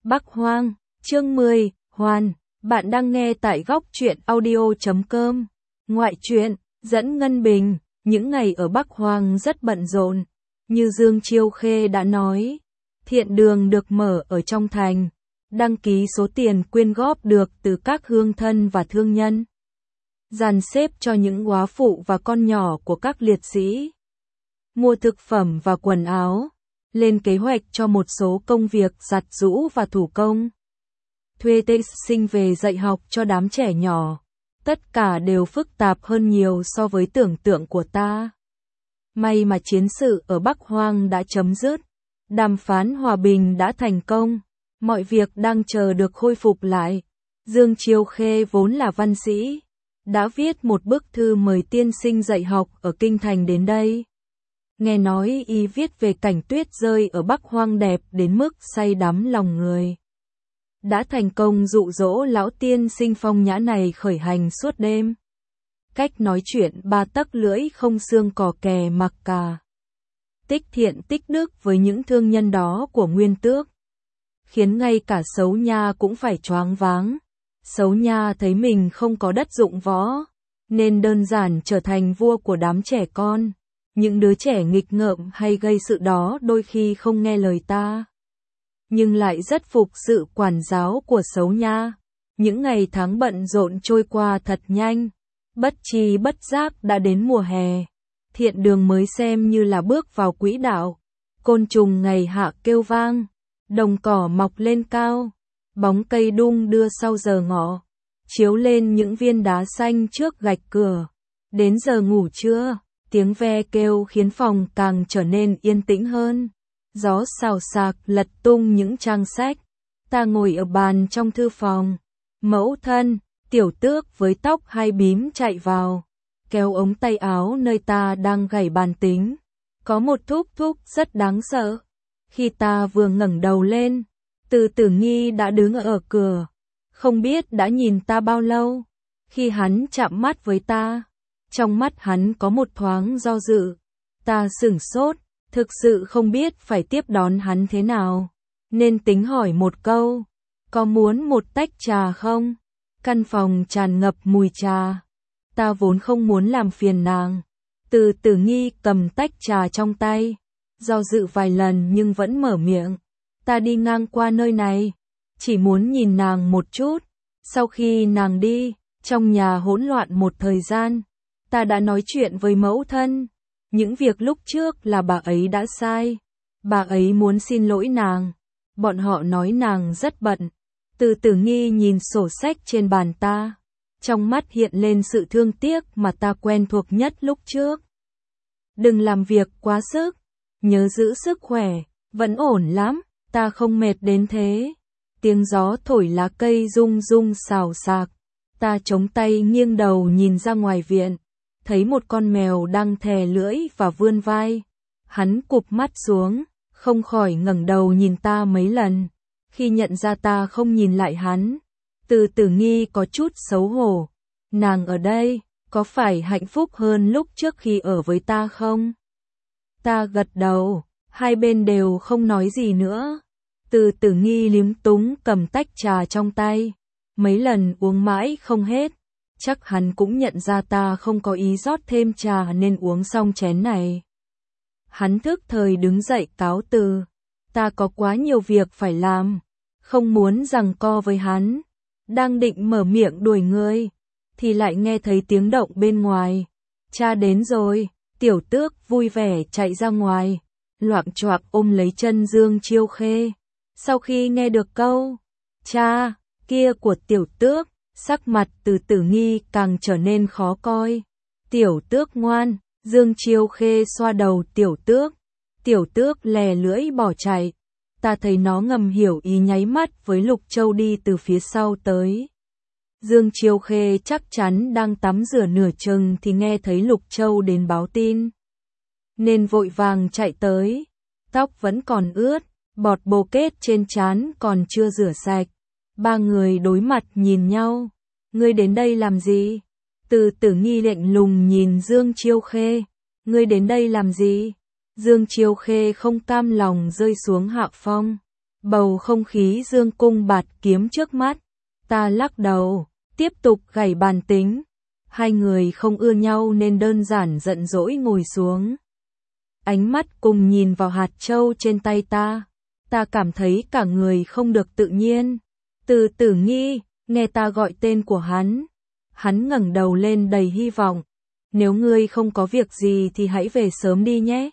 Bắc Hoang, chương 10, Hoàn, bạn đang nghe tại góc truyện audio.com. Ngoại truyện, dẫn Ngân Bình, những ngày ở Bắc Hoang rất bận rộn. Như Dương Chiêu Khê đã nói, thiện đường được mở ở trong thành, đăng ký số tiền quyên góp được từ các hương thân và thương nhân. Dàn xếp cho những góa phụ và con nhỏ của các liệt sĩ. Mua thực phẩm và quần áo. Lên kế hoạch cho một số công việc giặt giũ và thủ công. Thuê thầy sinh về dạy học cho đám trẻ nhỏ. Tất cả đều phức tạp hơn nhiều so với tưởng tượng của ta. May mà chiến sự ở Bắc Hoang đã chấm dứt. Đàm phán hòa bình đã thành công. Mọi việc đang chờ được khôi phục lại. Dương Chiêu Khê vốn là văn sĩ. Đã viết một bức thư mời tiên sinh dạy học ở Kinh Thành đến đây. Nghe nói y viết về cảnh tuyết rơi ở Bắc Hoang đẹp đến mức say đắm lòng người. Đã thành công dụ dỗ lão tiên sinh phong nhã này khởi hành suốt đêm. Cách nói chuyện ba tấc lưỡi không xương cò kè mặc cả. Tích thiện tích đức với những thương nhân đó của Nguyên Tước. Khiến ngay cả Sấu Nha cũng phải choáng váng. Sấu Nha thấy mình không có đất dụng võ. Nên đơn giản trở thành vua của đám trẻ con. Những đứa trẻ nghịch ngợm hay gây sự đó đôi khi không nghe lời ta. Nhưng lại rất phục sự quản giáo của Sấu Nha. Những ngày tháng bận rộn trôi qua thật nhanh. Bất tri bất giác đã đến mùa hè. Thiện đường mới xem như là bước vào quỹ đạo. Côn trùng ngày hạ kêu vang. Đồng cỏ mọc lên cao. Bóng cây đung đưa sau giờ ngọ. Chiếu lên những viên đá xanh trước gạch cửa. Đến giờ ngủ trưa. Tiếng ve kêu khiến phòng càng trở nên yên tĩnh hơn. Gió xào xạc lật tung những trang sách. Ta ngồi ở bàn trong thư phòng. Mẫu thân, Tiểu Tước với tóc hai bím chạy vào. Kéo ống tay áo nơi ta đang gảy bàn tính. Có một thúc thúc rất đáng sợ. Khi ta vừa ngẩng đầu lên, Từ Tử Nghi đã đứng ở cửa. Không biết đã nhìn ta bao lâu. Khi hắn chạm mắt với ta, trong mắt hắn có một thoáng do dự. Ta sửng sốt, thực sự không biết phải tiếp đón hắn thế nào. Nên tính hỏi một câu, có muốn một tách trà không? Căn phòng tràn ngập mùi trà. Ta vốn không muốn làm phiền nàng. Từ Tử Nghi cầm tách trà trong tay. Do dự vài lần nhưng vẫn mở miệng. Ta đi ngang qua nơi này. Chỉ muốn nhìn nàng một chút. Sau khi nàng đi, trong nhà hỗn loạn một thời gian. Ta đã nói chuyện với mẫu thân. Những việc lúc trước là bà ấy đã sai. Bà ấy muốn xin lỗi nàng. Bọn họ nói nàng rất bận. Từ Tử Nghi nhìn sổ sách trên bàn ta. Trong mắt hiện lên sự thương tiếc mà ta quen thuộc nhất lúc trước. Đừng làm việc quá sức. Nhớ giữ sức khỏe. Vẫn ổn lắm. Ta không mệt đến thế. Tiếng gió thổi lá cây rung rung xào xạc. Ta chống tay nghiêng đầu nhìn ra ngoài viện. Thấy một con mèo đang thè lưỡi và vươn vai. Hắn cụp mắt xuống, không khỏi ngẩng đầu nhìn ta mấy lần. Khi nhận ra ta không nhìn lại hắn, Từ Tử Nghi có chút xấu hổ. Nàng ở đây, có phải hạnh phúc hơn lúc trước khi ở với ta không? Ta gật đầu, hai bên đều không nói gì nữa. Từ Tử Nghi liếm túng cầm tách trà trong tay. Mấy lần uống mãi không hết. Chắc hắn cũng nhận ra ta không có ý rót thêm trà nên uống xong chén này. Hắn thức thời đứng dậy cáo từ. Ta có quá nhiều việc phải làm. Không muốn giằng co với hắn. Đang định mở miệng đuổi người. Thì lại nghe thấy tiếng động bên ngoài. Cha đến rồi. Tiểu Tước vui vẻ chạy ra ngoài. Loạng choạng ôm lấy chân Dương Chiêu Khê. Sau khi nghe được câu cha kia của Tiểu Tước, sắc mặt Từ Tử Nghi càng trở nên khó coi. Tiểu Tước ngoan, Dương Chiêu Khê xoa đầu Tiểu Tước. Tiểu Tước lè lưỡi bỏ chạy. Ta thấy nó ngầm hiểu ý nháy mắt với Lục Châu đi từ phía sau tới. Dương Chiêu Khê chắc chắn đang tắm rửa nửa chừng thì nghe thấy Lục Châu đến báo tin. Nên vội vàng chạy tới. Tóc vẫn còn ướt, bọt bồ kết trên trán còn chưa rửa sạch. Ba người đối mặt nhìn nhau. Ngươi đến đây làm gì? Từ Tử Nghi lạnh lùng nhìn Dương Chiêu Khê. Ngươi đến đây làm gì? Dương Chiêu Khê không cam lòng rơi xuống hạ phong. Bầu không khí dương cung bạt kiếm trước mắt. Ta lắc đầu, tiếp tục gảy bàn tính. Hai người không ưa nhau nên đơn giản giận dỗi ngồi xuống. Ánh mắt cùng nhìn vào hạt châu trên tay ta. Ta cảm thấy cả người không được tự nhiên. Từ Tử Nghi, nghe ta gọi tên của hắn. Hắn ngẩng đầu lên đầy hy vọng. Nếu ngươi không có việc gì thì hãy về sớm đi nhé.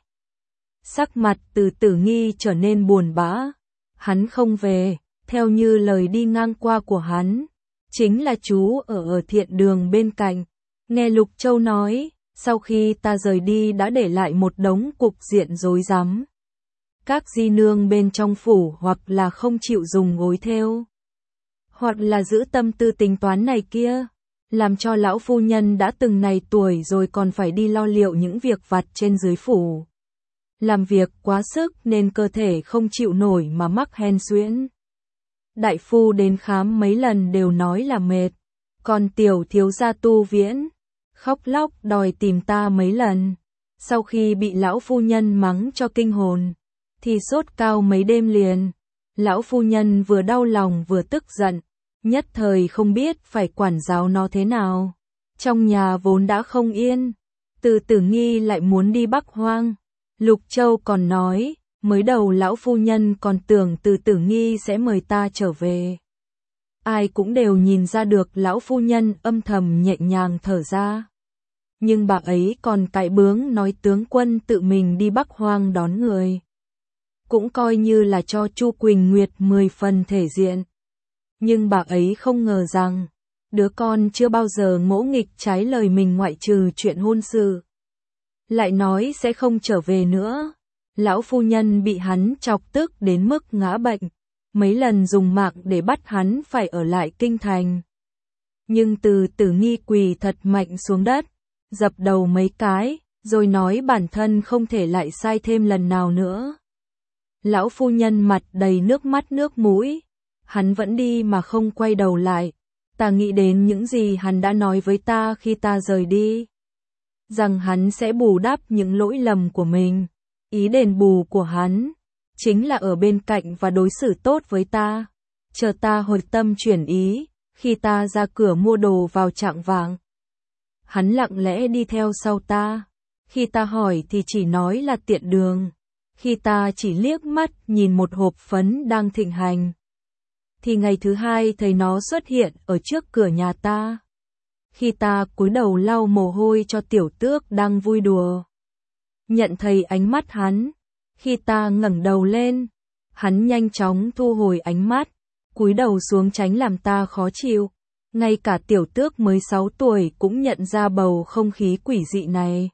Sắc mặt Từ Tử Nghi trở nên buồn bã. Hắn không về, theo như lời đi ngang qua của hắn. Chính là chú ở thiện đường bên cạnh. Nghe Lục Châu nói, sau khi ta rời đi đã để lại một đống cục diện rối rắm. Các di nương bên trong phủ hoặc là không chịu dùng gối thêu, hoặc là giữ tâm tư tính toán này kia, làm cho lão phu nhân đã từng này tuổi rồi còn phải đi lo liệu những việc vặt trên dưới phủ. Làm việc quá sức nên cơ thể không chịu nổi mà mắc hen suyễn. Đại phu đến khám mấy lần đều nói là mệt, còn tiểu thiếu gia Tu Viễn khóc lóc đòi tìm ta mấy lần. Sau khi bị lão phu nhân mắng cho kinh hồn, thì sốt cao mấy đêm liền. Lão phu nhân vừa đau lòng vừa tức giận, nhất thời không biết phải quản giáo nó thế nào. Trong nhà vốn đã không yên, Từ Tử Nghi lại muốn đi Bắc Hoang. Lục Châu còn nói, mới đầu lão phu nhân còn tưởng Từ Tử Nghi sẽ mời ta trở về. Ai cũng đều nhìn ra được lão phu nhân âm thầm nhẹ nhàng thở ra. Nhưng bà ấy còn cãi bướng nói tướng quân tự mình đi Bắc Hoang đón người. Cũng coi như là cho Chu Quỳnh Nguyệt 10 phần thể diện. Nhưng bà ấy không ngờ rằng, đứa con chưa bao giờ ngỗ nghịch trái lời mình ngoại trừ chuyện hôn sự. Lại nói sẽ không trở về nữa. Lão phu nhân bị hắn chọc tức đến mức ngã bệnh. Mấy lần dùng mạng để bắt hắn phải ở lại kinh thành. Nhưng Từ Tử Nghi quỳ thật mạnh xuống đất, dập đầu mấy cái, rồi nói bản thân không thể lại sai thêm lần nào nữa. Lão phu nhân mặt đầy nước mắt nước mũi. Hắn vẫn đi mà không quay đầu lại. Ta nghĩ đến những gì hắn đã nói với ta khi ta rời đi. Rằng hắn sẽ bù đắp những lỗi lầm của mình. Ý đền bù của hắn chính là ở bên cạnh và đối xử tốt với ta. Chờ ta hồi tâm chuyển ý, khi ta ra cửa mua đồ vào chạng vạng. Hắn lặng lẽ đi theo sau ta. Khi ta hỏi thì chỉ nói là tiện đường. Khi ta chỉ liếc mắt nhìn một hộp phấn đang thịnh hành, thì ngày thứ hai thấy nó xuất hiện ở trước cửa nhà ta. Khi ta cúi đầu lau mồ hôi cho Tiểu Tước đang vui đùa, nhận thấy ánh mắt hắn. Khi ta ngẩng đầu lên, hắn nhanh chóng thu hồi ánh mắt, cúi đầu xuống tránh làm ta khó chịu. Ngay cả Tiểu Tước mới 6 tuổi cũng nhận ra bầu không khí quỷ dị này.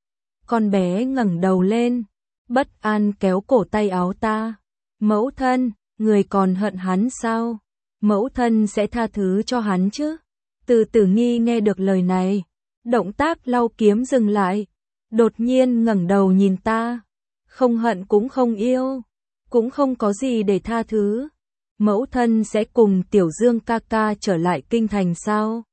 Con bé ngẩng đầu lên, bất an kéo cổ tay áo ta. Mẫu thân, người còn hận hắn sao? Mẫu thân sẽ tha thứ cho hắn chứ? Từ Tử Nghi nghe được lời này, động tác lau kiếm dừng lại, đột nhiên ngẩng đầu nhìn ta. Không hận cũng không yêu, cũng không có gì để tha thứ. Mẫu thân sẽ cùng Tiểu Dương ca ca trở lại kinh thành sao?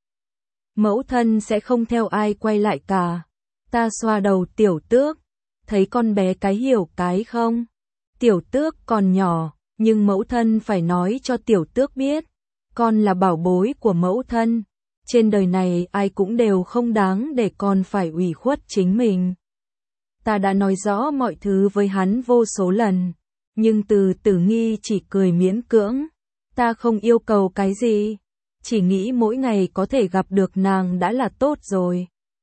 Mẫu thân sẽ không theo ai quay lại cả. Ta xoa đầu Tiểu Tước, thấy con bé cái hiểu cái không? Tiểu Tước còn nhỏ, nhưng mẫu thân phải nói cho Tiểu Tước biết, con là bảo bối của mẫu thân. Trên đời này ai cũng đều không đáng để con phải ủy khuất chính mình. Ta đã nói rõ mọi thứ với hắn vô số lần, nhưng Từ Tử Nghi chỉ cười miễn cưỡng. Ta không yêu cầu cái gì, chỉ nghĩ mỗi ngày có thể gặp được nàng đã là tốt rồi.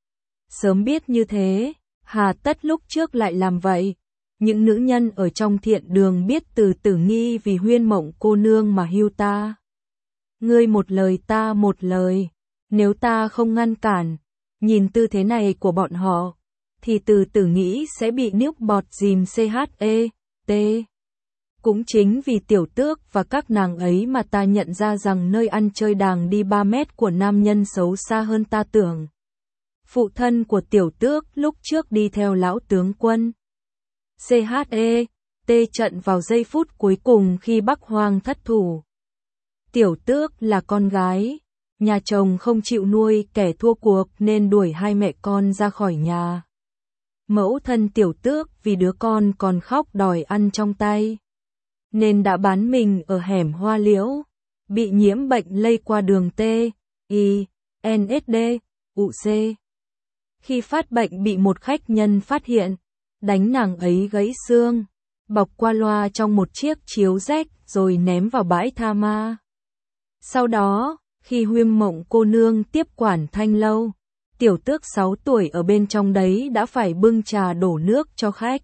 Sớm biết như thế, hà tất lúc trước lại làm vậy. Những nữ nhân ở trong thiện đường biết Từ Tử Nghi vì Huyên Mộng cô nương mà hưu ta. Ngươi một lời ta một lời, nếu ta không ngăn cản, nhìn tư thế này của bọn họ, thì Từ Tử nghĩ sẽ bị nước bọt dìm CHET. Cũng chính vì Tiểu Tước và các nàng ấy mà ta nhận ra rằng nơi ăn chơi đàng đi 3 mét của nam nhân xấu xa hơn ta tưởng. Phụ thân của Tiểu Tước lúc trước đi theo lão tướng quân CHET trận vào giây phút cuối cùng khi Bắc Hoang thất thủ. Tiểu Tước là con gái, nhà chồng không chịu nuôi kẻ thua cuộc nên đuổi hai mẹ con ra khỏi nhà. Mẫu thân Tiểu Tước vì đứa con còn khóc đòi ăn trong tay, nên đã bán mình ở hẻm Hoa Liễu, bị nhiễm bệnh lây qua đường T, I, NSD, UC. Khi phát bệnh bị một khách nhân phát hiện, đánh nàng ấy gãy xương, bọc qua loa trong một chiếc chiếu rách rồi ném vào bãi tha ma. Sau đó, khi Huyêm Mộng cô nương tiếp quản Thanh lâu, tiểu tước 6 tuổi ở bên trong đấy đã phải bưng trà đổ nước cho khách.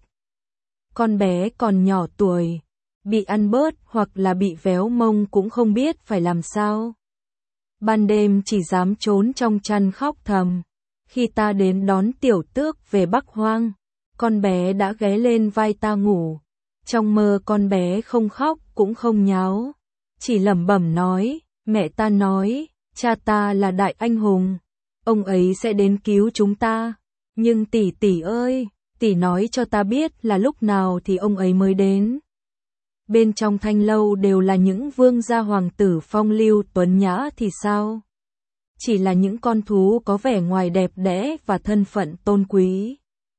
Con bé còn nhỏ tuổi, bị ăn bớt hoặc là bị véo mông cũng không biết phải làm sao. Ban đêm chỉ dám trốn trong chăn khóc thầm. Khi ta đến đón tiểu tước về Bắc Hoang, con bé đã ghé lên vai ta ngủ. Trong mơ con bé không khóc cũng không nháo, chỉ lẩm bẩm nói, mẹ ta nói, cha ta là đại anh hùng, ông ấy sẽ đến cứu chúng ta. Nhưng tỷ tỷ ơi, tỷ nói cho ta biết là lúc nào thì ông ấy mới đến. Bên trong Thanh lâu đều là những vương gia hoàng tử phong lưu tuấn nhã thì sao? Chỉ là những con thú có vẻ ngoài đẹp đẽ và thân phận tôn quý.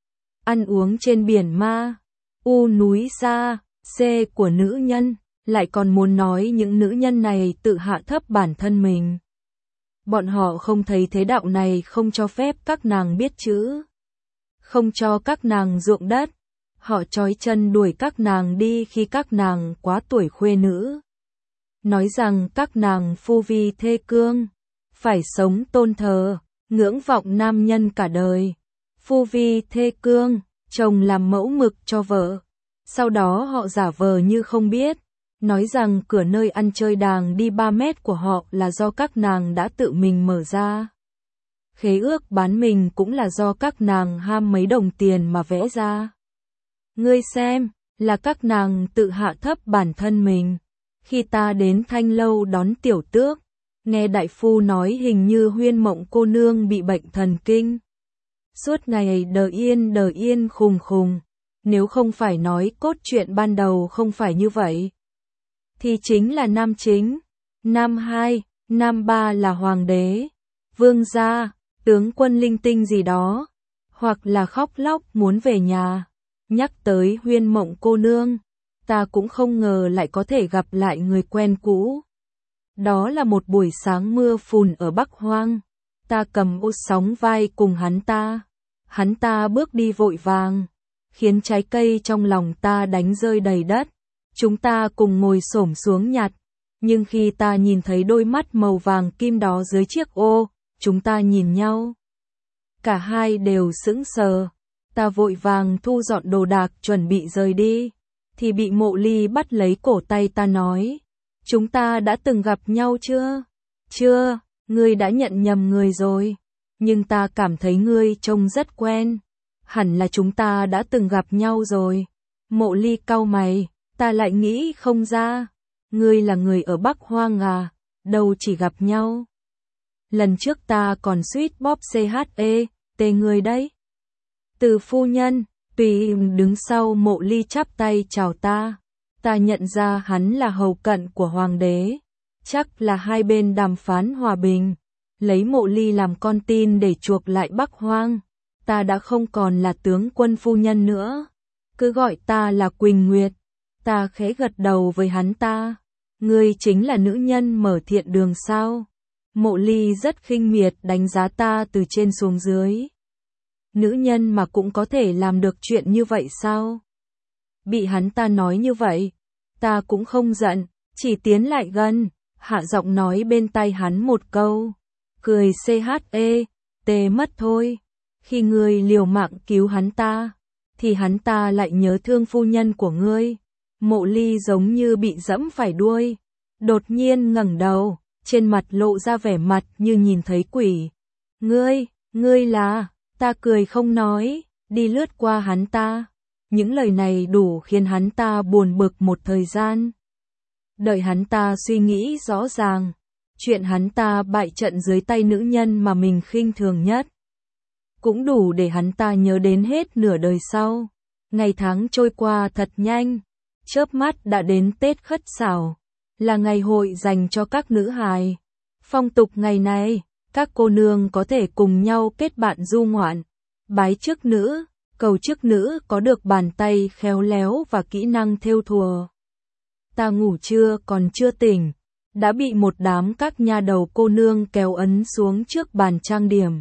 Ăn uống trên biển ma, U núi xa, C của nữ nhân, lại còn muốn nói những nữ nhân này tự hạ thấp bản thân mình. Bọn họ không thấy thế đạo này không cho phép các nàng biết chữ, không cho các nàng ruộng đất, họ trói chân đuổi các nàng đi khi các nàng quá tuổi khuê nữ. Nói rằng các nàng phu vi thê cương, phải sống tôn thờ, ngưỡng vọng nam nhân cả đời. Phu vi thê cương, chồng làm mẫu mực cho vợ. Sau đó họ giả vờ như không biết, nói rằng cửa nơi ăn chơi đàng đi 3 mét của họ là do các nàng đã tự mình mở ra. Khế ước bán mình cũng là do các nàng ham mấy đồng tiền mà vẽ ra. Ngươi xem, là các nàng tự hạ thấp bản thân mình. Khi ta đến Thanh lâu đón tiểu tước, nghe đại phu nói hình như Huyên Mộng cô nương bị bệnh thần kinh. Suốt ngày đờ yên khùng khùng, nếu không phải nói cốt truyện ban đầu không phải như vậy, thì chính là nam chính, nam 2, nam 3 là hoàng đế, vương gia, tướng quân linh tinh gì đó, hoặc là khóc lóc muốn về nhà. Nhắc tới Huyên Mộng cô nương, ta cũng không ngờ lại có thể gặp lại người quen cũ. Đó là một buổi sáng mưa phùn ở Bắc Hoang, ta cầm ô sóng vai cùng hắn ta bước đi vội vàng, khiến trái cây trong lòng ta đánh rơi đầy đất. Chúng ta cùng ngồi xổm xuống nhặt, nhưng khi ta nhìn thấy đôi mắt màu vàng kim đó dưới chiếc ô, chúng ta nhìn nhau. Cả hai đều sững sờ, ta vội vàng thu dọn đồ đạc chuẩn bị rời đi, thì bị Mộ Ly bắt lấy cổ tay ta nói, chúng ta đã từng gặp nhau chưa? Chưa, ngươi đã nhận nhầm người rồi, nhưng ta cảm thấy ngươi trông rất quen, hẳn là chúng ta đã từng gặp nhau rồi. Mộ Ly cau mày, ta lại nghĩ không ra, ngươi là người ở Bắc Hoang à, đâu chỉ gặp nhau. Lần trước ta còn suýt bóp CHE, ngươi đấy. Từ phu nhân, tùy đứng sau Mộ Ly chắp tay chào ta. Ta nhận ra hắn là hầu cận của hoàng đế, chắc là hai bên đàm phán hòa bình, lấy Mộ Ly làm con tin để chuộc lại Bắc Hoang. Ta đã không còn là tướng quân phu nhân nữa, cứ gọi ta là Quỳnh Nguyệt. Ta khẽ gật đầu với hắn ta, ngươi chính là nữ nhân mở thiện đường sao? Mộ Ly rất khinh miệt đánh giá ta từ trên xuống dưới. Nữ nhân mà cũng có thể làm được chuyện như vậy sao? Bị hắn ta nói như vậy, ta cũng không giận, chỉ tiến lại gần, hạ giọng nói bên tai hắn một câu, cười CHE, mất thôi. Khi ngươi liều mạng cứu hắn ta, thì hắn ta lại nhớ thương phu nhân của ngươi. Mộ Ly giống như bị dẫm phải đuôi, đột nhiên ngẩng đầu, trên mặt lộ ra vẻ mặt như nhìn thấy quỷ. Ngươi là, ta cười không nói, đi lướt qua hắn ta. Những lời này đủ khiến hắn ta buồn bực một thời gian. Đợi hắn ta suy nghĩ rõ ràng, chuyện hắn ta bại trận dưới tay nữ nhân mà mình khinh thường nhất, cũng đủ để hắn ta nhớ đến hết nửa đời sau. Ngày tháng trôi qua thật nhanh, chớp mắt đã đến Tết Khất Sảo, là ngày hội dành cho các nữ hài. Phong tục ngày này, các cô nương có thể cùng nhau kết bạn du ngoạn, bái chức nữ, cầu chức nữ có được bàn tay khéo léo và kỹ năng thêu thùa. ta ngủ trưa còn chưa tỉnh, đã bị một đám các nha đầu cô nương kéo ấn xuống trước bàn trang điểm.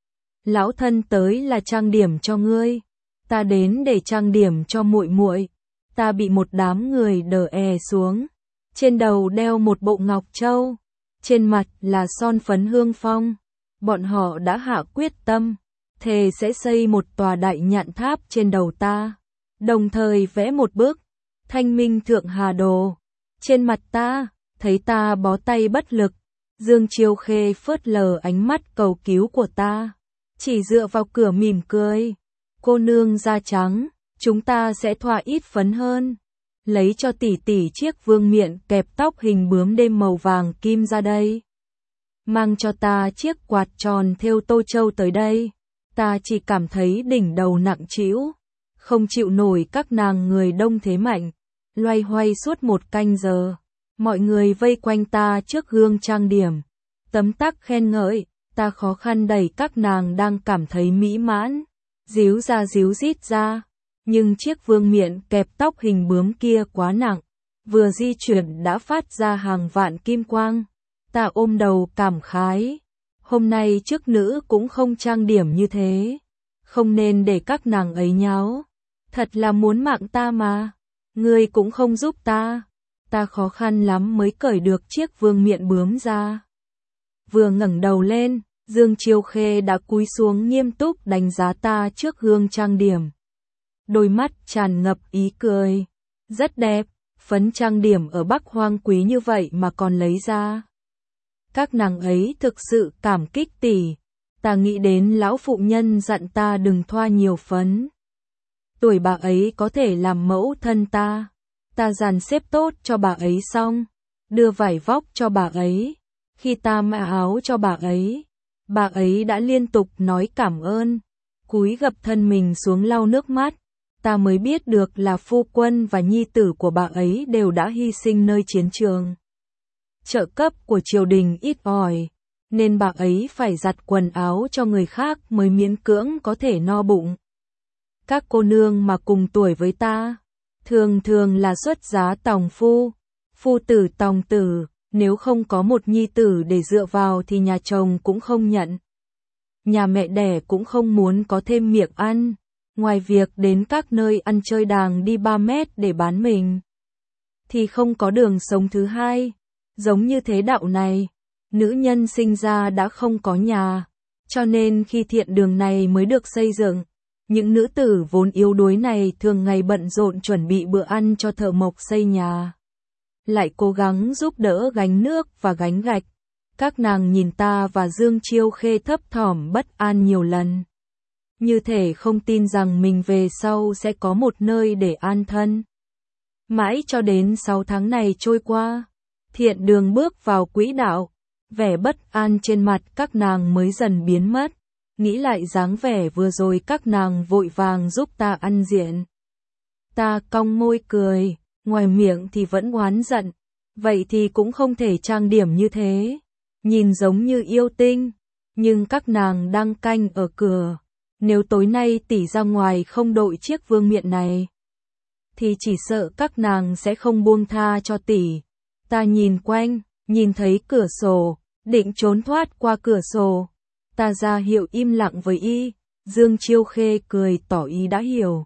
Lão thân tới là trang điểm cho ngươi, ta đến để trang điểm cho muội muội. Ta bị một đám người đờ xuống, trên đầu đeo một bộ ngọc châu, trên mặt là son phấn hương phong. Bọn họ đã hạ quyết tâm, thề sẽ xây một tòa đại nhạn tháp trên đầu ta, đồng thời vẽ một bức Thanh Minh Thượng Hà Đồ trên mặt ta. Thấy ta bó tay bất lực, Dương Chiêu Khê phớt lờ ánh mắt cầu cứu của ta, chỉ dựa vào cửa mỉm cười. Cô nương da trắng, chúng ta sẽ thoa ít phấn hơn. Lấy cho tỷ tỷ chiếc vương miện kẹp tóc hình bướm đêm màu vàng kim ra đây. Mang cho ta chiếc quạt tròn thêu tô châu tới đây. Ta chỉ cảm thấy đỉnh đầu nặng trĩu, không chịu nổi các nàng người đông thế mạnh. Loay hoay suốt một canh giờ, mọi người vây quanh ta trước gương trang điểm, tấm tắc khen ngợi. Ta khó khăn đẩy các nàng đang cảm thấy mỹ mãn, díu ra díu dít ra. Nhưng chiếc vương miện kẹp tóc hình bướm kia quá nặng, vừa di chuyển đã phát ra hàng vạn kim quang. Ta ôm đầu cảm khái, hôm nay chức nữ cũng không trang điểm như thế, không nên để các nàng ấy nháo, thật là muốn mạng ta mà, ngươi cũng không giúp ta. Ta khó khăn lắm mới cởi được chiếc vương miện bướm ra. Vừa ngẩng đầu lên, Dương Chiêu Khê đã cúi xuống nghiêm túc đánh giá ta trước gương trang điểm. Đôi mắt tràn ngập ý cười. Rất đẹp, phấn trang điểm ở Bắc Hoang quý như vậy mà còn lấy ra. Các nàng ấy thực sự cảm kích tỷ. Ta nghĩ đến lão phụ nhân dặn ta đừng thoa nhiều phấn. Tuổi bà ấy có thể làm mẫu thân ta. Ta dàn xếp tốt cho bà ấy xong, đưa vải vóc cho bà ấy. Khi ta mặc áo cho bà ấy đã liên tục nói cảm ơn, cúi gập thân mình xuống lau nước mắt. Ta mới biết được là phu quân và nhi tử của bà ấy đều đã hy sinh nơi chiến trường. Trợ cấp của triều đình ít ỏi, nên bà ấy phải giặt quần áo cho người khác mới miễn cưỡng có thể no bụng. Các cô nương mà cùng tuổi với ta, thường thường là xuất giá tòng phu, phu tử tòng tử, nếu không có một nhi tử để dựa vào thì nhà chồng cũng không nhận. Nhà mẹ đẻ cũng không muốn có thêm miệng ăn, ngoài việc đến các nơi ăn chơi đàng đi 3 mét để bán mình, thì không có đường sống thứ hai. Giống như thế đạo này, nữ nhân sinh ra đã không có nhà, cho nên khi thiện đường này mới được xây dựng. Những nữ tử vốn yếu đuối này thường ngày bận rộn chuẩn bị bữa ăn cho thợ mộc xây nhà, lại cố gắng giúp đỡ gánh nước và gánh gạch. Các nàng nhìn ta và Dương Chiêu Khê thấp thỏm bất an nhiều lần, như thể không tin rằng mình về sau sẽ có một nơi để an thân. Mãi cho đến 6 tháng này trôi qua, thiện đường bước vào quỹ đạo, vẻ bất an trên mặt các nàng mới dần biến mất. Nghĩ lại dáng vẻ vừa rồi các nàng vội vàng giúp ta ăn diện. Ta cong môi cười, ngoài miệng thì vẫn oán giận. Vậy thì cũng không thể trang điểm như thế, nhìn giống như yêu tinh. Nhưng các nàng đang canh ở cửa. Nếu tối nay tỷ ra ngoài không đội chiếc vương miện này, thì chỉ sợ các nàng sẽ không buông tha cho tỷ. Ta nhìn quanh, nhìn thấy cửa sổ, định trốn thoát qua cửa sổ. Ta ra hiệu im lặng với y, Dương Chiêu Khê cười tỏ ý đã hiểu.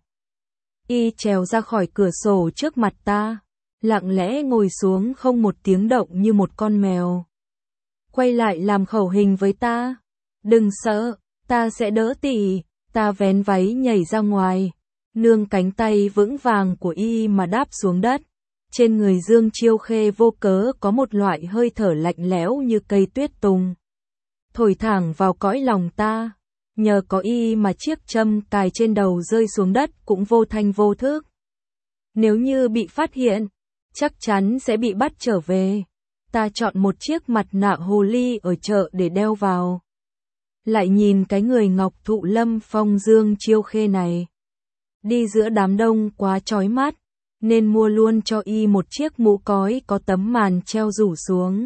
Y trèo ra khỏi cửa sổ trước mặt ta, lặng lẽ ngồi xuống không một tiếng động như một con mèo. Quay lại làm khẩu hình với ta. Đừng sợ, ta sẽ đỡ tỷ. Ta vén váy nhảy ra ngoài, nương cánh tay vững vàng của y mà đáp xuống đất. Trên người Dương Chiêu Khê vô cớ có một loại hơi thở lạnh lẽo như cây tuyết tùng, thổi thẳng vào cõi lòng ta. Nhờ có y mà chiếc châm cài trên đầu rơi xuống đất cũng vô thanh vô thức. Nếu như bị phát hiện, chắc chắn sẽ bị bắt trở về. Ta chọn một chiếc mặt nạ hồ ly ở chợ để đeo vào. Lại nhìn cái người ngọc thụ lâm phong Dương Chiêu Khê này, đi giữa đám đông quá chói mắt, nên mua luôn cho y một chiếc mũ cói có tấm màn treo rủ xuống.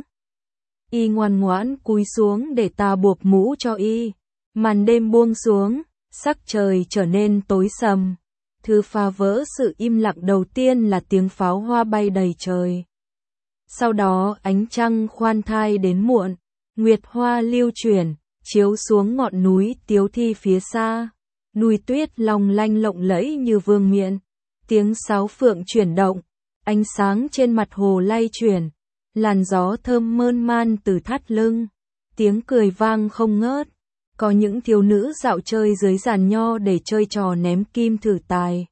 Y ngoan ngoãn cúi xuống để ta buộc mũ cho y. Màn đêm buông xuống, sắc trời trở nên tối sầm. Thứ phá vỡ sự im lặng đầu tiên là tiếng pháo hoa bay đầy trời. Sau đó ánh trăng khoan thai đến muộn, nguyệt hoa lưu chuyển, chiếu xuống ngọn núi Tiếu Thi phía xa. Núi tuyết long lanh lộng lẫy như vương miện. Tiếng sáo phượng chuyển động, ánh sáng trên mặt hồ lay chuyển. Làn gió thơm mơn man từ thắt lưng. Tiếng cười vang không ngớt. Có những thiếu nữ dạo chơi dưới giàn nho để chơi trò ném kim thử tài.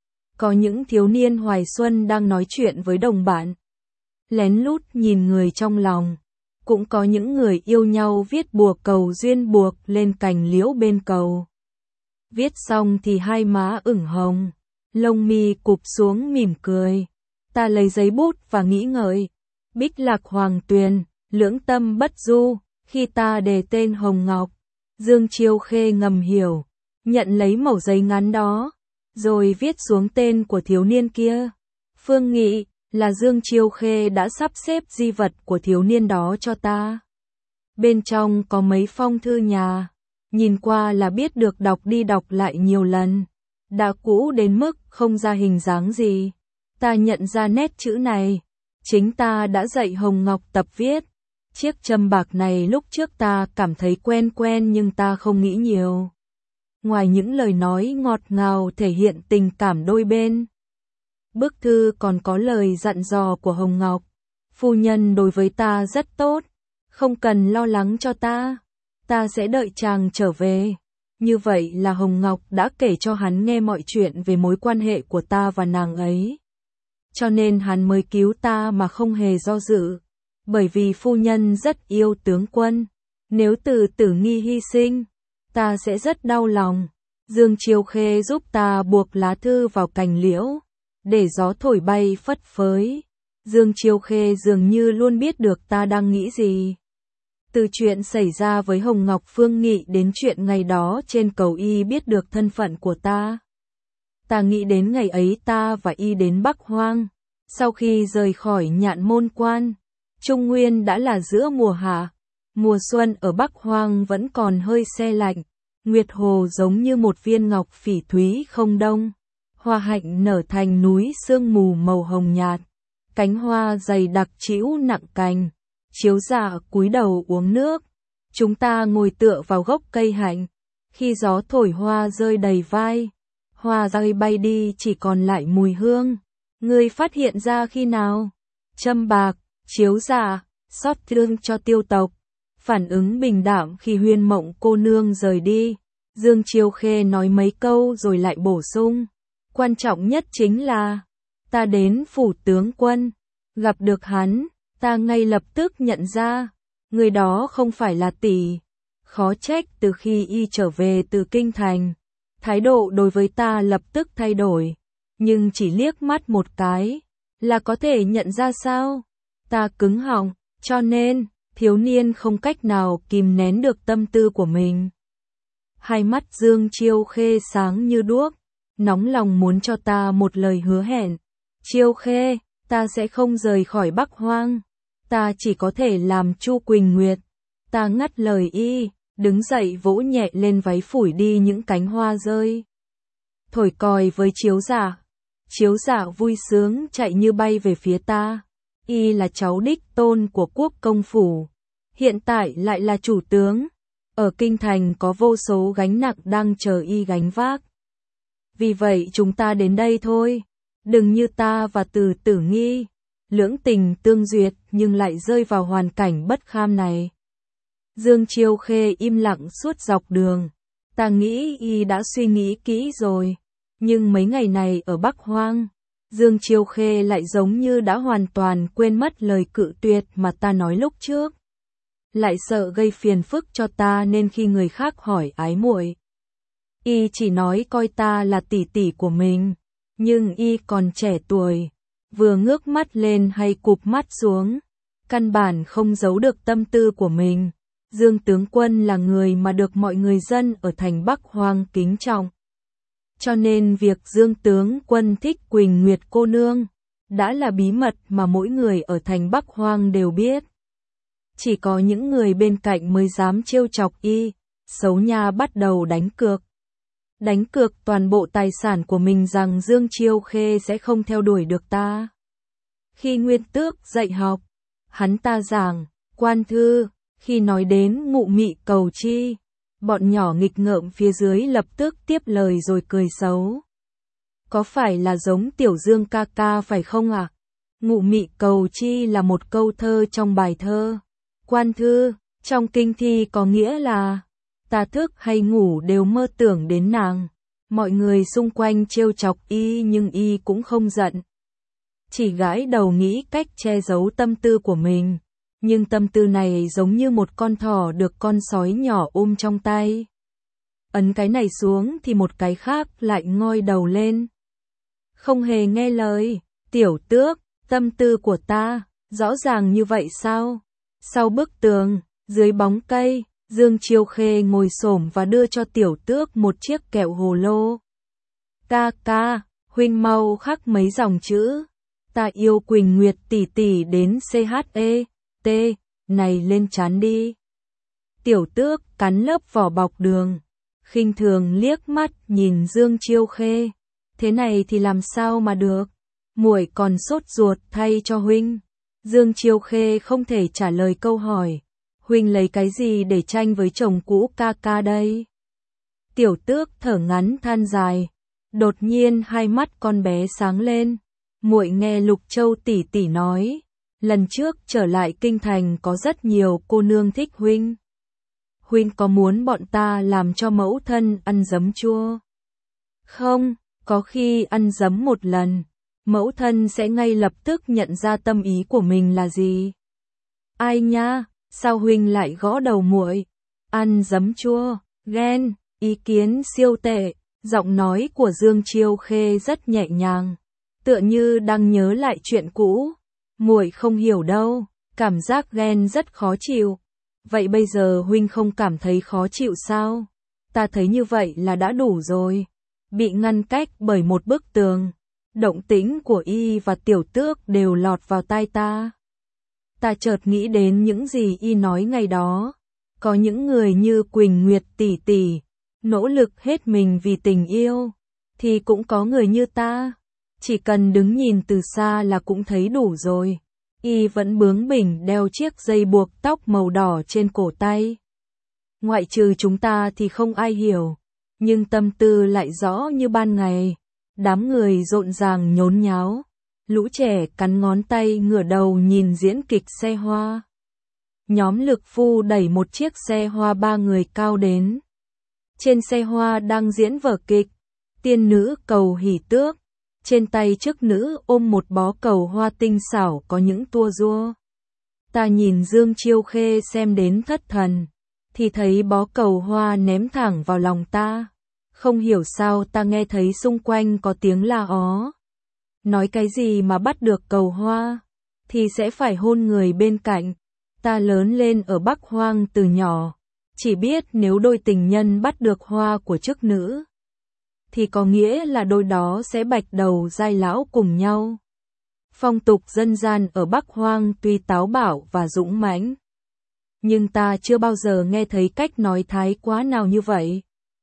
Có những thiếu niên hoài xuân đang nói chuyện với đồng bạn, lén lút nhìn người trong lòng. Cũng có những người yêu nhau viết bùa cầu duyên buộc lên cành liễu bên cầu. Viết xong thì hai má ửng hồng, lông mi cụp xuống mỉm cười. Ta lấy giấy bút và nghĩ ngợi. Bích lạc hoàng tuyền, lưỡng tâm bất du, khi ta đề tên Hồng Ngọc. Dương Chiêu Khê ngầm hiểu, nhận lấy mẩu giấy ngắn đó, rồi viết xuống tên của thiếu niên kia. Phương Nghị, là Dương Chiêu Khê đã sắp xếp di vật của thiếu niên đó cho ta. Bên trong có mấy phong thư nhà, nhìn qua là biết được đọc đi đọc lại nhiều lần. Đã cũ đến mức không ra hình dáng gì. Ta nhận ra nét chữ này. Chính ta đã dạy Hồng Ngọc tập viết. Chiếc châm bạc này lúc trước ta cảm thấy quen quen nhưng ta không nghĩ nhiều. Ngoài những lời nói ngọt ngào thể hiện tình cảm đôi bên, bức thư còn có lời dặn dò của Hồng Ngọc. Phu nhân đối với ta rất tốt, không cần lo lắng cho ta sẽ đợi chàng trở về. Như vậy là Hồng Ngọc đã kể cho hắn nghe mọi chuyện về mối quan hệ của ta và nàng ấy. Cho nên hắn mới cứu ta mà không hề do dự. Bởi vì phu nhân rất yêu tướng quân. Nếu Từ Tử Nghi hy sinh, ta sẽ rất đau lòng. Dương Chiêu Khê giúp ta buộc lá thư vào cành liễu, để gió thổi bay phất phới. Dương Chiêu Khê dường như luôn biết được ta đang nghĩ gì. Từ chuyện xảy ra với Hồng Ngọc Phương Nghị đến chuyện ngày đó trên cầu y biết được thân phận của ta. Ta nghĩ đến ngày ấy ta và y đến Bắc Hoang. Sau khi rời khỏi Nhạn Môn Quan, Trung Nguyên đã là giữa mùa hạ. Mùa xuân ở Bắc Hoang vẫn còn hơi se lạnh. Nguyệt hồ giống như một viên ngọc phỉ thúy không đông. Hoa hạnh nở thành núi sương mù màu hồng nhạt. Cánh hoa dày đặc trĩu nặng cành. Chiếu Dạ cúi đầu uống nước. Chúng ta ngồi tựa vào gốc cây hạnh. Khi gió thổi hoa rơi đầy vai, hoa rơi bay đi chỉ còn lại mùi hương. Ngươi phát hiện ra khi nào? Châm bạc, Chiếu Dạ, xót thương cho tiêu tộc. Phản ứng bình đạm khi Huyên Mộng cô nương rời đi. Dương Chiêu Khê nói mấy câu rồi lại bổ sung. Quan trọng nhất chính là, ta đến phủ tướng quân, gặp được hắn, ta ngay lập tức nhận ra, người đó không phải là tỷ. Khó trách từ khi y trở về từ kinh thành, thái độ đối với ta lập tức thay đổi. Nhưng chỉ liếc mắt một cái, là có thể nhận ra sao? Ta cứng họng, cho nên, thiếu niên không cách nào kìm nén được tâm tư của mình. Hai mắt Dương Chiêu Khê sáng như đuốc, nóng lòng muốn cho ta một lời hứa hẹn. Chiêu Khê, ta sẽ không rời khỏi Bắc Hoang. Ta chỉ có thể làm Chu Quỳnh Nguyệt. Ta ngắt lời y, đứng dậy vỗ nhẹ lên váy phủi đi những cánh hoa rơi. Thổi còi với Chiếu Dạ. Chiếu Dạ vui sướng chạy như bay về phía ta. Y là cháu đích tôn của quốc công phủ. Hiện tại lại là chủ tướng. Ở kinh thành có vô số gánh nặng đang chờ y gánh vác. Vì vậy chúng ta đến đây thôi. Đừng như ta và Từ Tử Nghi. Lưỡng tình tương duyệt nhưng lại rơi vào hoàn cảnh bất kham này. Dương Chiêu Khê im lặng suốt dọc đường. Ta nghĩ y đã suy nghĩ kỹ rồi. Nhưng mấy ngày này ở Bắc Hoang, Dương Chiêu Khê lại giống như đã hoàn toàn quên mất lời cự tuyệt mà ta nói lúc trước. Lại sợ gây phiền phức cho ta nên khi người khác hỏi ái muội, y chỉ nói coi ta là tỷ tỷ của mình. Nhưng y còn trẻ tuổi, vừa ngước mắt lên hay cụp mắt xuống, căn bản không giấu được tâm tư của mình. Dương tướng quân là người mà được mọi người dân ở thành Bắc Hoang kính trọng. Cho nên việc Dương tướng quân thích Quỳnh Nguyệt cô nương đã là bí mật mà mỗi người ở thành Bắc Hoang đều biết. Chỉ có những người bên cạnh mới dám trêu chọc y. Xấu nha bắt đầu đánh cược. đánh cược toàn bộ tài sản của mình rằng Dương Chiêu Khê sẽ không theo đuổi được ta. Khi Nguyên Tước dạy học, hắn ta giảng, quan thư, khi nói đến Ngụ Mị Cầu Chi, bọn nhỏ nghịch ngợm phía dưới lập tức tiếp lời rồi cười xấu. Có phải là giống Tiểu Dương ca ca phải không ạ? Ngụ Mị Cầu Chi là một câu thơ trong bài thơ. Quan thư, trong kinh thi có nghĩa là, ta thức hay ngủ đều mơ tưởng đến nàng. Mọi người xung quanh trêu chọc y nhưng y cũng không giận. Chỉ gãi đầu nghĩ cách che giấu tâm tư của mình. Nhưng tâm tư này giống như một con thỏ được con sói nhỏ ôm trong tay. Ấn cái này xuống thì một cái khác lại ngoi đầu lên. Không hề nghe lời, Tiểu Tước, tâm tư của ta, rõ ràng như vậy sao? Sau bức tường, dưới bóng cây, Dương Chiêu Khê ngồi xổm và đưa cho Tiểu Tước một chiếc kẹo hồ lô. Ca ca, huynh mau khắc mấy dòng chữ. Ta yêu Quỳnh Nguyệt tỷ tỷ đến CHE, T, này lên trán đi. Tiểu Tước cắn lớp vỏ bọc đường, khinh thường liếc mắt nhìn Dương Chiêu Khê. Thế này thì làm sao mà được? Muội còn sốt ruột thay cho huynh. Dương Chiêu Khê không thể trả lời câu hỏi. Huynh lấy cái gì để tranh với chồng cũ ca ca đây? Tiểu Tước thở ngắn than dài. Đột nhiên hai mắt con bé sáng lên. Muội nghe Lục Châu tỷ tỷ nói, lần trước trở lại kinh thành có rất nhiều cô nương thích huynh. Huynh có muốn bọn ta làm cho mẫu thân ăn giấm chua? Không, có khi ăn giấm một lần, mẫu thân sẽ ngay lập tức nhận ra tâm ý của mình là gì. Ai nha, sao huynh lại gõ đầu muội? Ăn giấm chua, ghen, ý kiến siêu tệ. Giọng nói của Dương Chiêu Khê rất nhẹ nhàng, tựa như đang nhớ lại chuyện cũ. Muội không hiểu đâu, cảm giác ghen rất khó chịu. Vậy bây giờ huynh không cảm thấy khó chịu sao? Ta thấy như vậy là đã đủ rồi. Bị ngăn cách bởi một bức tường, động tĩnh của y và Tiểu Tước đều lọt vào tai ta. Ta chợt nghĩ đến những gì y nói ngày đó. Có những người như Quỳnh Nguyệt tỷ tỷ, nỗ lực hết mình vì tình yêu, thì cũng có người như ta, chỉ cần đứng nhìn từ xa là cũng thấy đủ rồi. Y vẫn bướng bỉnh đeo chiếc dây buộc tóc màu đỏ trên cổ tay. Ngoại trừ chúng ta thì không ai hiểu, nhưng tâm tư lại rõ như ban ngày. Đám người rộn ràng nhốn nháo, lũ trẻ cắn ngón tay ngửa đầu nhìn diễn kịch xe hoa. Nhóm Lực Phu đẩy một chiếc xe hoa 3 người cao đến. Trên xe hoa đang diễn vở kịch Tiên Nữ Cầu Hỷ Tước. Trên tay chức nữ ôm một bó cầu hoa tinh xảo có những tua rua. Ta nhìn Dương Chiêu Khê xem đến thất thần, thì thấy bó cầu hoa ném thẳng vào lòng ta. Không hiểu sao ta nghe thấy xung quanh có tiếng la ó. Nói cái gì mà bắt được cầu hoa, thì sẽ phải hôn người bên cạnh. Ta lớn lên ở Bắc Hoang từ nhỏ, chỉ biết nếu đôi tình nhân bắt được hoa của chức nữ, thì có nghĩa là đôi đó sẽ bạch đầu giai lão cùng nhau. Phong tục dân gian ở Bắc Hoang tuy táo bạo và dũng mãnh, nhưng ta chưa bao giờ nghe thấy cách nói thái quá nào như vậy.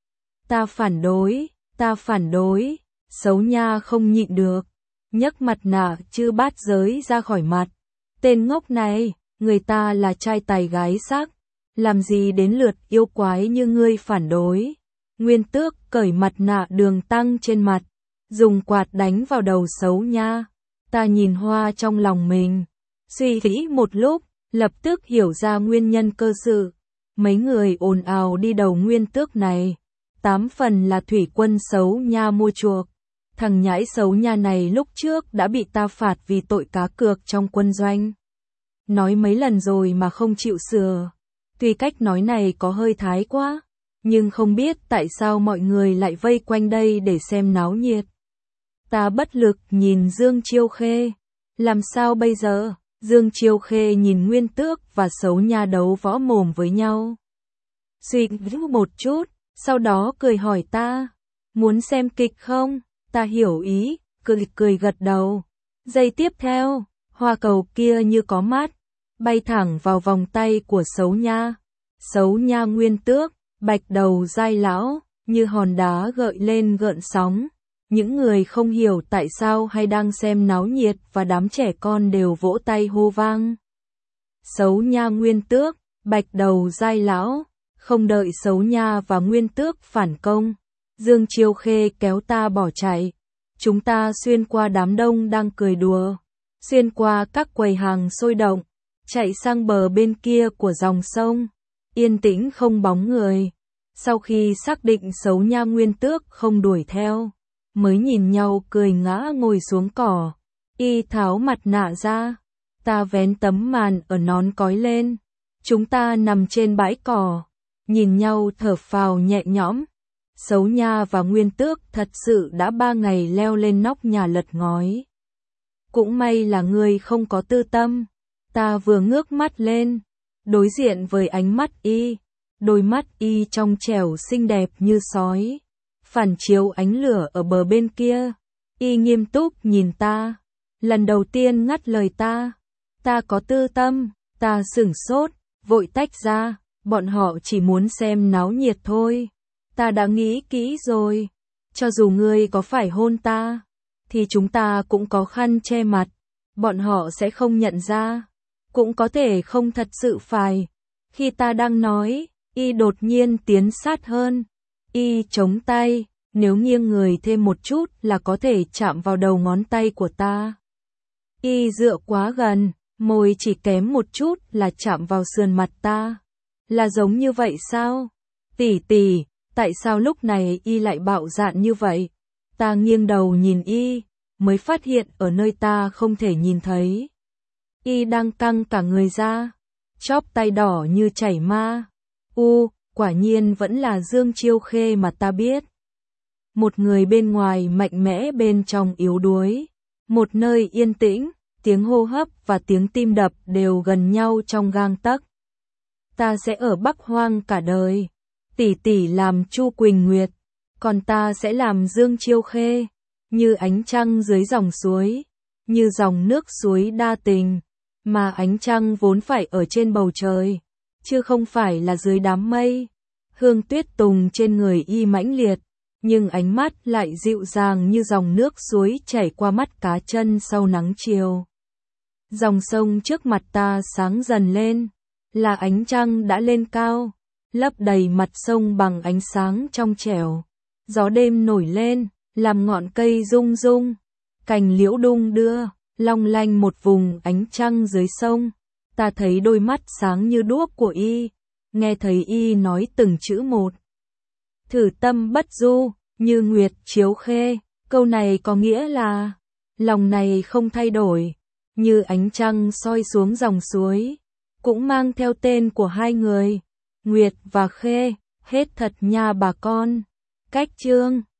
Ta phản đối, xấu nha không nhịn được, nhấc mặt nạ chư bát giới ra khỏi mặt. Tên ngốc này, người ta là trai tài gái sắc, làm gì đến lượt yêu quái như ngươi phản đối. Nguyên Tước cởi mặt nạ đường tăng trên mặt, dùng quạt đánh vào đầu xấu nha. Ta nhìn hoa trong lòng mình, suy nghĩ một lúc, lập tức hiểu ra nguyên nhân cơ sự. Mấy người ồn ào đi đầu Nguyên Tước này, 8 phần là thủy quân xấu nha mua chuộc. Thằng nhãi xấu nha này lúc trước đã bị ta phạt vì tội cá cược trong quân doanh. Nói mấy lần rồi mà không chịu sửa. Tuy cách nói này có hơi thái quá, nhưng không biết tại sao mọi người lại vây quanh đây để xem náo nhiệt. Ta bất lực nhìn Dương Chiêu Khê. Làm sao bây giờ? Dương Chiêu Khê nhìn Nguyên Tước và xấu nha đấu võ mồm với nhau. Suy nghĩ một chút, sau đó cười hỏi ta, muốn xem kịch không? Ta hiểu ý, cười gật đầu. Giây tiếp theo, hoa cầu kia như có mắt, bay thẳng vào vòng tay của xấu nha. Xấu nha Nguyên Tước, bạch đầu giai lão, như hòn đá gợi lên gợn sóng. Những người không hiểu tại sao hay đang xem náo nhiệt và đám trẻ con đều vỗ tay hô vang. Sấu Nha Nguyên Tước, bạch đầu dai lão, không đợi Sấu Nha và Nguyên Tước phản công, Dương Chiêu Khê kéo ta bỏ chạy. Chúng ta xuyên qua đám đông đang cười đùa, xuyên qua các quầy hàng sôi động, chạy sang bờ bên kia của dòng sông, yên tĩnh không bóng người. Sau khi xác định Sấu Nha Nguyên Tước không đuổi theo, mới nhìn nhau cười ngã ngồi xuống cỏ. Y tháo mặt nạ ra, ta vén tấm màn ở nón cói lên. Chúng ta nằm trên bãi cỏ, nhìn nhau thở phào nhẹ nhõm. Sấu Nha và Nguyên Tước thật sự đã 3 ngày leo lên nóc nhà lật ngói. Cũng may là ngươi không có tư tâm. Ta vừa ngước mắt lên, đối diện với ánh mắt y. Đôi mắt y trong trẻo xinh đẹp như sói, phản chiếu ánh lửa ở bờ bên kia. Y nghiêm túc nhìn ta, lần đầu tiên ngắt lời ta. Ta có tư tâm, ta sửng sốt, vội tách ra, bọn họ chỉ muốn xem náo nhiệt thôi. Ta đã nghĩ kỹ rồi, cho dù ngươi có phải hôn ta, thì chúng ta cũng có khăn che mặt, bọn họ sẽ không nhận ra, cũng có thể không thật sự phải. Khi ta đang nói, y đột nhiên tiến sát hơn, y chống tay, nếu nghiêng người thêm một chút là có thể chạm vào đầu ngón tay của ta. Y dựa quá gần, môi chỉ kém một chút là chạm vào sườn mặt ta. Là giống như vậy sao? Tỷ tỷ, tại sao lúc này y lại bạo dạn như vậy? Ta nghiêng đầu nhìn y, mới phát hiện ở nơi ta không thể nhìn thấy. Y đang căng cả người ra, chóp tay đỏ như chảy ma. Quả nhiên vẫn là Dương Chiêu Khê mà ta biết. Một người bên ngoài mạnh mẽ, bên trong yếu đuối. Một nơi yên tĩnh, tiếng hô hấp và tiếng tim đập đều gần nhau trong gang tấc. Ta sẽ ở Bắc Hoang cả đời. Tỷ tỷ làm Chu Quỳnh Nguyệt, còn ta sẽ làm Dương Chiêu Khê, như ánh trăng dưới dòng suối, như dòng nước suối đa tình, mà ánh trăng vốn phải ở trên bầu trời, chứ không phải là dưới đám mây. Hương tuyết tùng trên người y mãnh liệt, nhưng ánh mắt lại dịu dàng như dòng nước suối chảy qua mắt cá chân sau nắng chiều. Dòng sông trước mặt ta sáng dần lên, là ánh trăng đã lên cao, lấp đầy mặt sông bằng ánh sáng trong trẻo. Gió đêm nổi lên, làm ngọn cây rung rung, cành liễu đung đưa, long lanh một vùng ánh trăng dưới sông. Ta thấy đôi mắt sáng như đuốc của y, nghe thấy y nói từng chữ một. Thử tâm bất du, như nguyệt chiếu khê, câu này có nghĩa là lòng này không thay đổi, như ánh trăng soi xuống dòng suối, cũng mang theo tên của hai người, Nguyệt và Khê, hết thật nha bà con. Cách chương